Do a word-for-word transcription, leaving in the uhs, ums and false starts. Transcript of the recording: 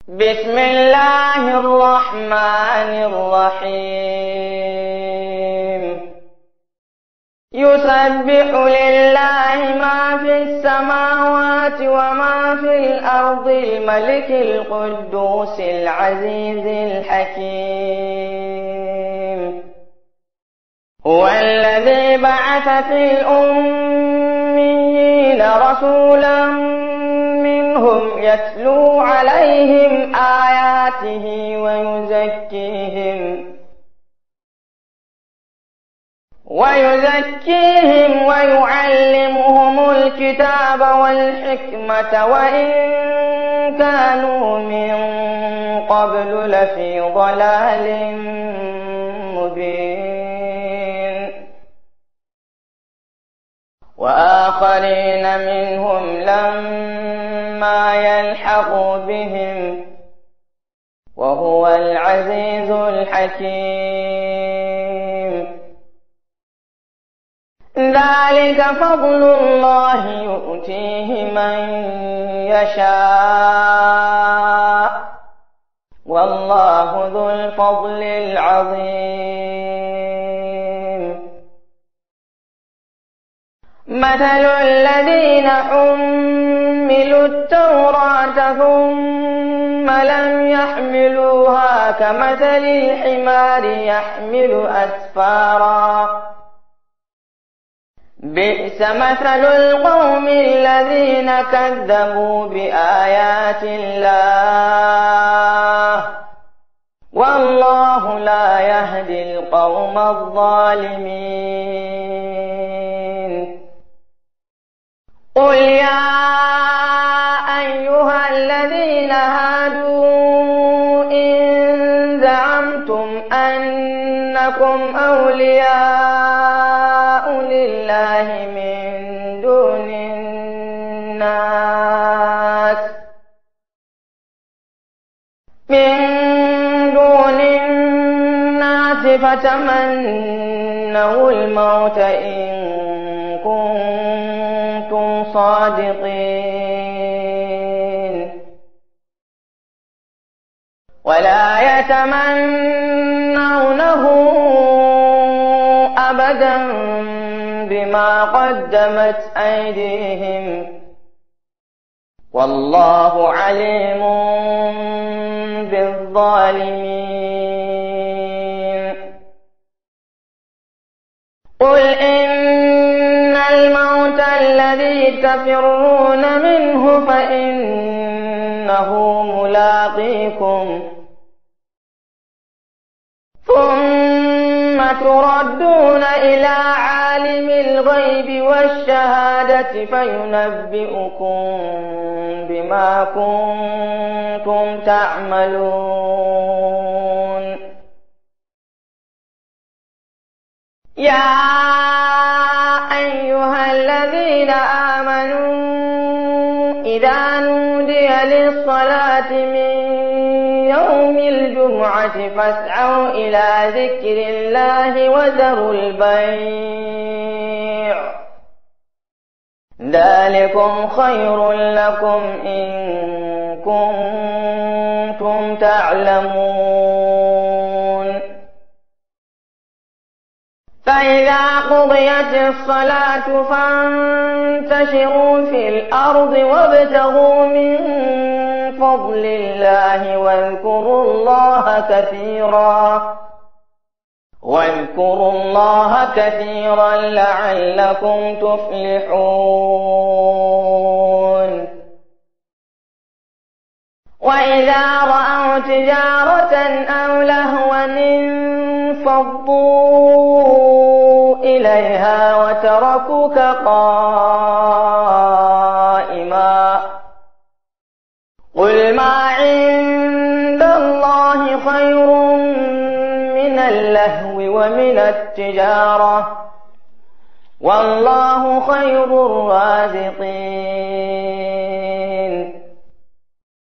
بسم الله الرحمن الرحيم يسبح لله ما في السماوات وما في الأرض الملك القدوس العزيز الحكيم هو الذي بعث في الأميين رسولا منهم يتلو عليهم آياته ويزكيهم ويزكيهم ويعلمهم الكتاب والحكمة وإن كانوا من قبل لفي ضلال مبين وآخرين منهم لما يلحقوا بهم وهو العزيز الحكيم ذلك فضل الله يؤتيه من يشاء والله ذو الفضل العظيم مثل الذين حملوا التوراة ثم لم يحملوها كمثل الحمار يحمل أسفارا بئس مثل القوم الذين كذبوا بآيات الله والله لا يهدي القوم الظالمين قل يا أيها الذين هادوا إن زعمتم أنكم أولياء لله من دون الناس من دون الناس فتمنوا الموت إن كنتم صادقين ولا يتمنونه أبدا بما قدمت أيديهم والله عليم بالظالمين قل إن الموت الذي تفرون منه فإنه ملاقيكم ثم تردون إلى عالم الغيب والشهادة فينبئكم بما كنتم تعملون يا أيها الذين آمنوا إذا نودي للصلاة من يوم الجمعة فاسعوا إلى ذكر الله وذروا البيع ذلكم خير لكم إن كنتم تعلمون فإذا قضيت الصلاة فانتشروا في الأرض وابتغوا من فضل الله واذكروا الله كثيرا واذكروا الله كثيرا لعلكم تفلحون وإذا رأوا تجارة أو لهوا انفضوا إليها وتركوك قائما قل ما عند الله خير من اللهو ومن التجارة والله خير الرازقين